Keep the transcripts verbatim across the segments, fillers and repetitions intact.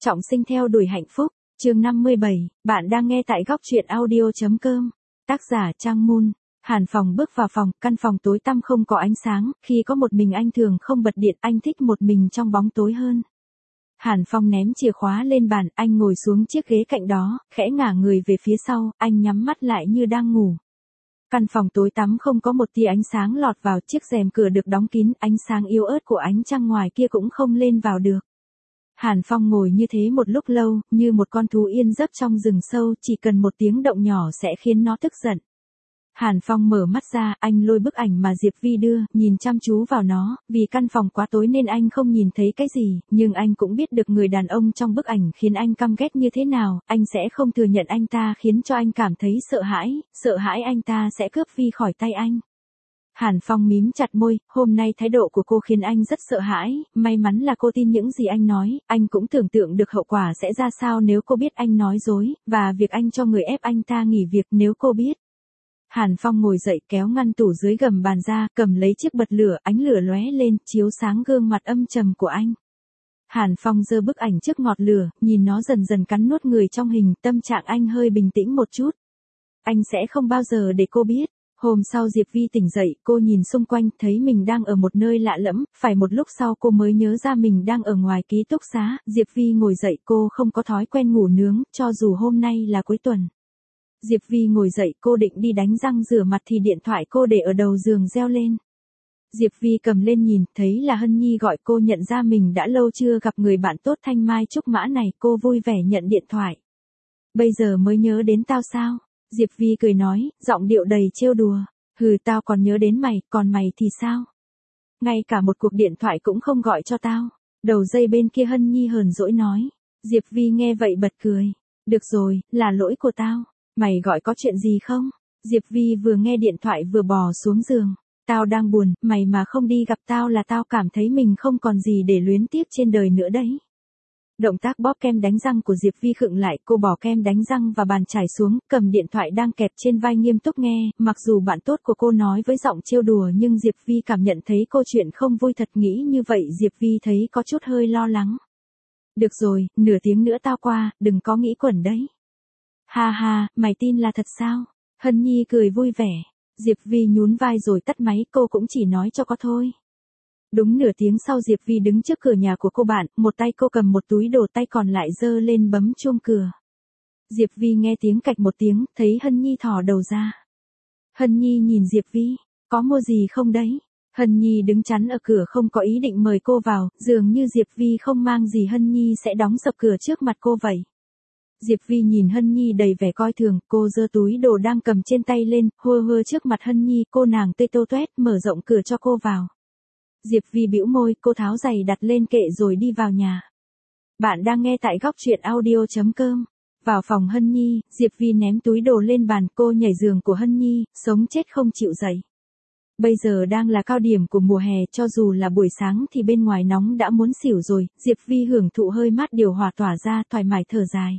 Trọng sinh theo đuổi hạnh phúc, chương năm mươi bảy, bạn đang nghe tại góc truyện audio.com. Tác giả Trang Moon. Hàn Phong bước vào phòng, căn phòng tối tăm không có ánh sáng, khi có một mình anh thường không bật điện, anh thích một mình trong bóng tối hơn. Hàn Phong ném chìa khóa lên bàn, anh ngồi xuống chiếc ghế cạnh đó, khẽ ngả người về phía sau, anh nhắm mắt lại như đang ngủ. Căn phòng tối tăm không có một tia ánh sáng lọt vào, chiếc rèm cửa được đóng kín, ánh sáng yếu ớt của ánh trăng ngoài kia cũng không lên vào được. Hàn Phong ngồi như thế một lúc lâu, như một con thú yên giấc trong rừng sâu, chỉ cần một tiếng động nhỏ sẽ khiến nó tức giận. Hàn Phong mở mắt ra, anh lôi bức ảnh mà Diệp Vi đưa, nhìn chăm chú vào nó, vì căn phòng quá tối nên anh không nhìn thấy cái gì, nhưng anh cũng biết được người đàn ông trong bức ảnh khiến anh căm ghét như thế nào, anh sẽ không thừa nhận anh ta khiến cho anh cảm thấy sợ hãi, sợ hãi anh ta sẽ cướp Vi khỏi tay anh. Hàn Phong mím chặt môi, hôm nay thái độ của cô khiến anh rất sợ hãi, may mắn là cô tin những gì anh nói, anh cũng tưởng tượng được hậu quả sẽ ra sao nếu cô biết anh nói dối, và việc anh cho người ép anh ta nghỉ việc nếu cô biết. Hàn Phong ngồi dậy kéo ngăn tủ dưới gầm bàn ra, cầm lấy chiếc bật lửa, ánh lửa lóe lên, chiếu sáng gương mặt âm trầm của anh. Hàn Phong giơ bức ảnh trước ngọt lửa, nhìn nó dần dần cắn nuốt người trong hình, tâm trạng anh hơi bình tĩnh một chút. Anh sẽ không bao giờ để cô biết. Hôm sau Diệp Vi tỉnh dậy, cô nhìn xung quanh, thấy mình đang ở một nơi lạ lẫm, phải một lúc sau cô mới nhớ ra mình đang ở ngoài ký túc xá. Diệp Vi ngồi dậy, cô không có thói quen ngủ nướng, cho dù hôm nay là cuối tuần. Diệp Vi ngồi dậy, cô định đi đánh răng rửa mặt thì điện thoại cô để ở đầu giường reo lên. Diệp Vi cầm lên nhìn, thấy là Hân Nhi gọi cô, nhận ra mình đã lâu chưa gặp người bạn tốt thanh mai trúc mã này, cô vui vẻ nhận điện thoại. Bây giờ mới nhớ đến tao sao? Diệp Vi cười nói, giọng điệu đầy trêu đùa. Hừ, tao còn nhớ đến mày, còn mày thì sao? Ngay cả một cuộc điện thoại cũng không gọi cho tao. Đầu dây bên kia Hân Nhi hờn dỗi nói. Diệp Vi nghe vậy bật cười. Được rồi, là lỗi của tao. Mày gọi có chuyện gì không? Diệp Vi vừa nghe điện thoại vừa bò xuống giường. Tao đang buồn, mày mà không đi gặp tao là tao cảm thấy mình không còn gì để luyến tiếc trên đời nữa đấy. Động tác bóp kem đánh răng của Diệp Vi khựng lại, cô bỏ kem đánh răng và bàn chải xuống, cầm điện thoại đang kẹp trên vai nghiêm túc nghe, mặc dù bạn tốt của cô nói với giọng trêu đùa nhưng Diệp Vi cảm nhận thấy câu chuyện không vui thật, nghĩ như vậy Diệp Vi thấy có chút hơi lo lắng. Được rồi, nửa tiếng nữa tao qua, đừng có nghĩ quẩn đấy. Ha ha, mày tin là thật sao? Hân Nhi cười vui vẻ. Diệp Vi nhún vai rồi tắt máy, cô cũng chỉ nói cho có thôi. Đúng nửa tiếng sau Diệp Vi đứng trước cửa nhà của cô bạn, một tay cô cầm một túi đồ, tay còn lại giơ lên bấm chuông cửa. Diệp Vi nghe tiếng cạch một tiếng, thấy Hân Nhi thò đầu ra. Hân Nhi nhìn Diệp Vi, có mua gì không đấy? Hân Nhi đứng chắn ở cửa không có ý định mời cô vào, dường như Diệp Vi không mang gì Hân Nhi sẽ đóng sập cửa trước mặt cô vậy. Diệp Vi nhìn Hân Nhi đầy vẻ coi thường, cô giơ túi đồ đang cầm trên tay lên, hơ hơ trước mặt Hân Nhi, cô nàng tê tô toét mở rộng cửa cho cô vào. Diệp Vi bĩu môi, cô tháo giày đặt lên kệ rồi đi vào nhà. Bạn đang nghe tại góc truyện audio.com. Vào phòng Hân Nhi, Diệp Vi ném túi đồ lên bàn, cô nhảy giường của Hân Nhi, sống chết không chịu dậy. Bây giờ đang là cao điểm của mùa hè, cho dù là buổi sáng thì bên ngoài nóng đã muốn xỉu rồi, Diệp Vi hưởng thụ hơi mát điều hòa tỏa ra, thoải mái thở dài.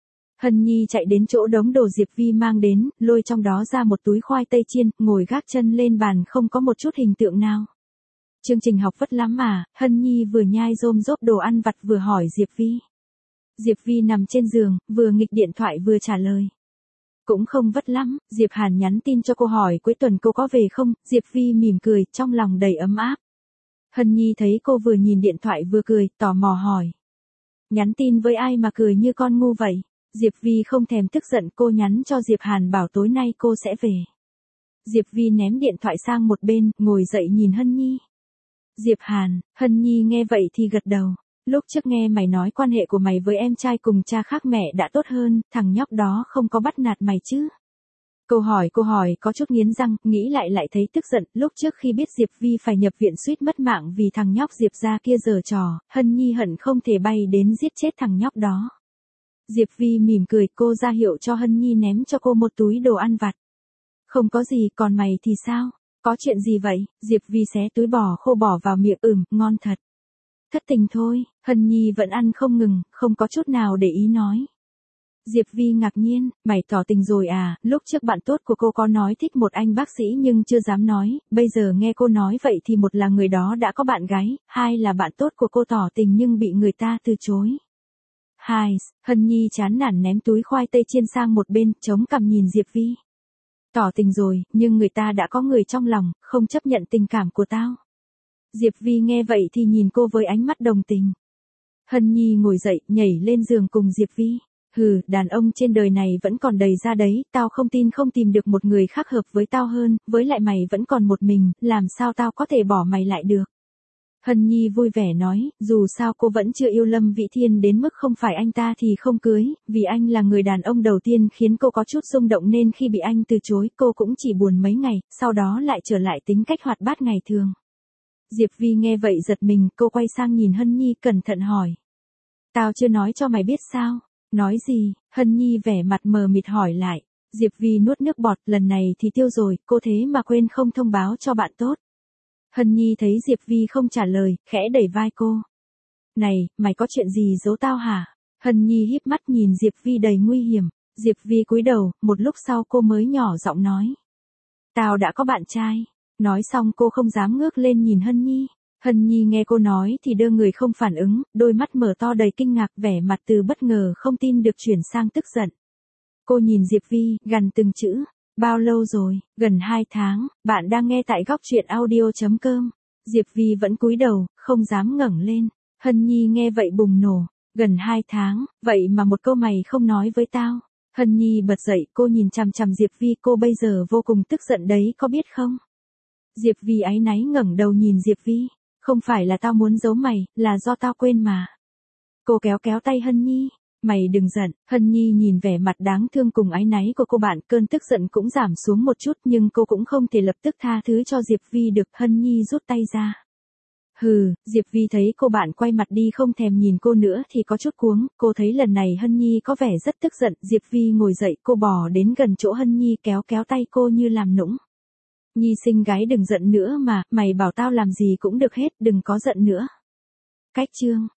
Hân Nhi chạy đến chỗ đống đồ Diệp Vi mang đến, lôi trong đó ra một túi khoai tây chiên, ngồi gác chân lên bàn không có một chút hình tượng nào. Chương trình học vất lắm mà, Hân Nhi vừa nhai rôm rốp đồ ăn vặt vừa hỏi Diệp Vi. Diệp Vi nằm trên giường, vừa nghịch điện thoại vừa trả lời. Cũng không vất lắm, Diệp Hàn nhắn tin cho cô hỏi cuối tuần cô có về không, Diệp Vi mỉm cười, trong lòng đầy ấm áp. Hân Nhi thấy cô vừa nhìn điện thoại vừa cười, tò mò hỏi. Nhắn tin với ai mà cười như con ngu vậy? Diệp Vi không thèm tức giận, cô nhắn cho Diệp Hàn bảo tối nay cô sẽ về. Diệp Vi ném điện thoại sang một bên, ngồi dậy nhìn Hân Nhi. Diệp Hàn, Hân Nhi nghe vậy thì gật đầu. Lúc trước nghe mày nói quan hệ của mày với em trai cùng cha khác mẹ đã tốt hơn, thằng nhóc đó không có bắt nạt mày chứ? Câu hỏi cô hỏi có chút nghiến răng, nghĩ lại lại thấy tức giận, lúc trước khi biết Diệp Vi phải nhập viện suýt mất mạng vì thằng nhóc Diệp gia kia giở trò, Hân Nhi hận không thể bay đến giết chết thằng nhóc đó. Diệp Vi mỉm cười, cô ra hiệu cho Hân Nhi ném cho cô một túi đồ ăn vặt. Không có gì, còn mày thì sao? Có chuyện gì vậy? Diệp Vi xé túi bò khô bỏ vào miệng, ừm, ngon thật. Thất tình thôi, Hân Nhi vẫn ăn không ngừng, không có chút nào để ý nói. Diệp Vi ngạc nhiên, mày tỏ tình rồi à, lúc trước bạn tốt của cô có nói thích một anh bác sĩ nhưng chưa dám nói, bây giờ nghe cô nói vậy thì một là người đó đã có bạn gái, hai là bạn tốt của cô tỏ tình nhưng bị người ta từ chối. Hai, Hân Nhi chán nản ném túi khoai tây chiên sang một bên, chống cằm nhìn Diệp Vi. Tỏ tình rồi, nhưng người ta đã có người trong lòng, không chấp nhận tình cảm của tao. Diệp Vi nghe vậy thì nhìn cô với ánh mắt đồng tình. Hân Nhi ngồi dậy, nhảy lên giường cùng Diệp Vi. Hừ, đàn ông trên đời này vẫn còn đầy ra đấy, tao không tin không tìm được một người khác hợp với tao hơn, với lại mày vẫn còn một mình, làm sao tao có thể bỏ mày lại được. Hân Nhi vui vẻ nói, dù sao cô vẫn chưa yêu Lâm Vĩ Thiên đến mức không phải anh ta thì không cưới, vì anh là người đàn ông đầu tiên khiến cô có chút rung động nên khi bị anh từ chối cô cũng chỉ buồn mấy ngày, sau đó lại trở lại tính cách hoạt bát ngày thường. Diệp Vi nghe vậy giật mình, cô quay sang nhìn Hân Nhi cẩn thận hỏi. Tao chưa nói cho mày biết sao? Nói gì? Hân Nhi vẻ mặt mờ mịt hỏi lại. Diệp Vi nuốt nước bọt, lần này thì tiêu rồi, cô thế mà quên không thông báo cho bạn tốt. Hân Nhi thấy Diệp Vi không trả lời, khẽ đẩy vai cô. Này, mày có chuyện gì giấu tao hả? Hân Nhi híp mắt nhìn Diệp Vi đầy nguy hiểm. Diệp Vi cúi đầu, một lúc sau cô mới nhỏ giọng nói. Tao đã có bạn trai. Nói xong cô không dám ngước lên nhìn Hân Nhi. Hân Nhi nghe cô nói thì đưa người không phản ứng, đôi mắt mở to đầy kinh ngạc, vẻ mặt từ bất ngờ không tin được chuyển sang tức giận. Cô nhìn Diệp Vi, gằn từng chữ. Bao lâu rồi? Gần hai tháng, bạn đang nghe tại góc truyện audio chấm com. Diệp Vi vẫn cúi đầu, không dám ngẩng lên. Hân Nhi nghe vậy bùng nổ. Gần hai tháng, vậy mà một câu mày không nói với tao. Hân Nhi bật dậy, cô nhìn chằm chằm Diệp Vi, cô bây giờ vô cùng tức giận đấy, có biết không? Diệp Vi áy náy ngẩng đầu nhìn Diệp Vi. Không phải là tao muốn giấu mày, là do tao quên mà. Cô kéo kéo tay Hân Nhi. Mày đừng giận. Hân Nhi nhìn vẻ mặt đáng thương cùng áy náy của cô bạn, cơn tức giận cũng giảm xuống một chút, nhưng cô cũng không thể lập tức tha thứ cho Diệp Vi được. Hân Nhi rút tay ra. Hừ, Diệp Vi thấy cô bạn quay mặt đi không thèm nhìn cô nữa thì có chút cuống, cô thấy lần này Hân Nhi có vẻ rất tức giận. Diệp Vi ngồi dậy, cô bò đến gần chỗ Hân Nhi kéo kéo tay cô như làm nũng. Nhi xinh gái đừng giận nữa mà, mày bảo tao làm gì cũng được hết, đừng có giận nữa. Cách chương